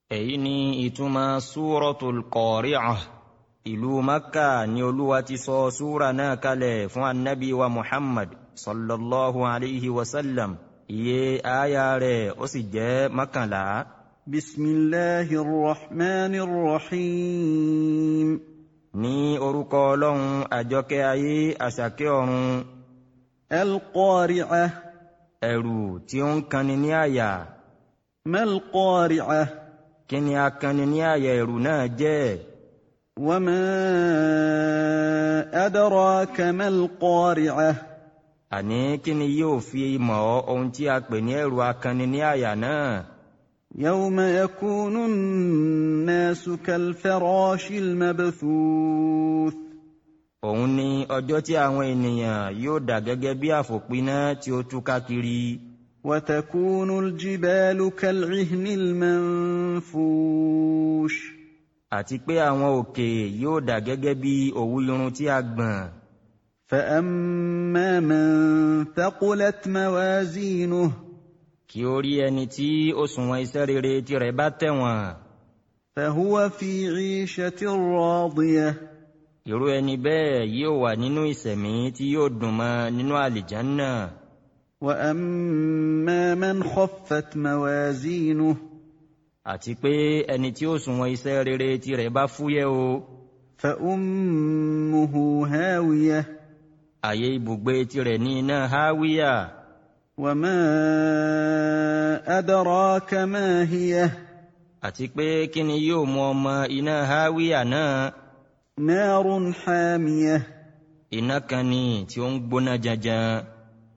èyí ni ìtumọ̀ súratul Qari'ah. Ìlú Makka ni Olúwa ti sọ súra náà kalẹ̀ fún annabi wa Muhammad sallallahu alayhi wa sallam. Iye aya rẹ̀ ó sì jẹ́ 11. Bismillahir Rahmanir Rahim. Ní orúkọ Ọlọ́run àjọkẹ́ ayé àṣàkẹ́ ọ̀run. Al-Qari'ah. Ẹ̀rù tí ó ń kanni ní àyà. Mal-Qari'ah. Kí ni akanni ní àyà ẹ̀rù náà jẹ́? Wa ma adraka mal-Qari'ah. Àní kí ni yóò fi mọ̀ ohun tí a pè ní ẹ̀rù akanni ní àyà náà? Yawma yakunu an-nasu kal-farashil mabthuth. Òun ni ọjọ́ tí àwọn ènìyàn yóò dà gẹ́gẹ́ bí àfòpiná tí ó túká kiri. Wa takunu al-jibalu kal-'ihnil manfush. Àti pé àwọn òkè yóò dà gẹ́gẹ́ bí òwú irun tí a gbọ̀n. Fa amma man thaqulat mawazinuhu. Kí ó rí ẹni tí òṣùwọ̀n iṣẹ́ rere tirẹ̀ bá tẹ̀wọ̀n. Fa huwa fi 'ishatin radiyah. Irú ẹni bẹ́ẹ̀ yóò wà nínú ìṣẹ̀mí tí yóò dùn mọ́ nínú àlìjánná. Wa amma man khaffat mawazinuhu. Àti pé ẹni tí òṣùwọ̀n iṣẹ́ rere tirẹ̀ bá fúyẹ́ o. Fa ummuhu hawiyah. Àyè ibùgbé tirẹ̀ ní iná háwíyà. Wa ma adraka ma hiyah. Àti pé kí ni yóò mú ọmọ iná háwíyà náà? Narun hamiyah. Iná kan ni tí ó ń gbóná janjan.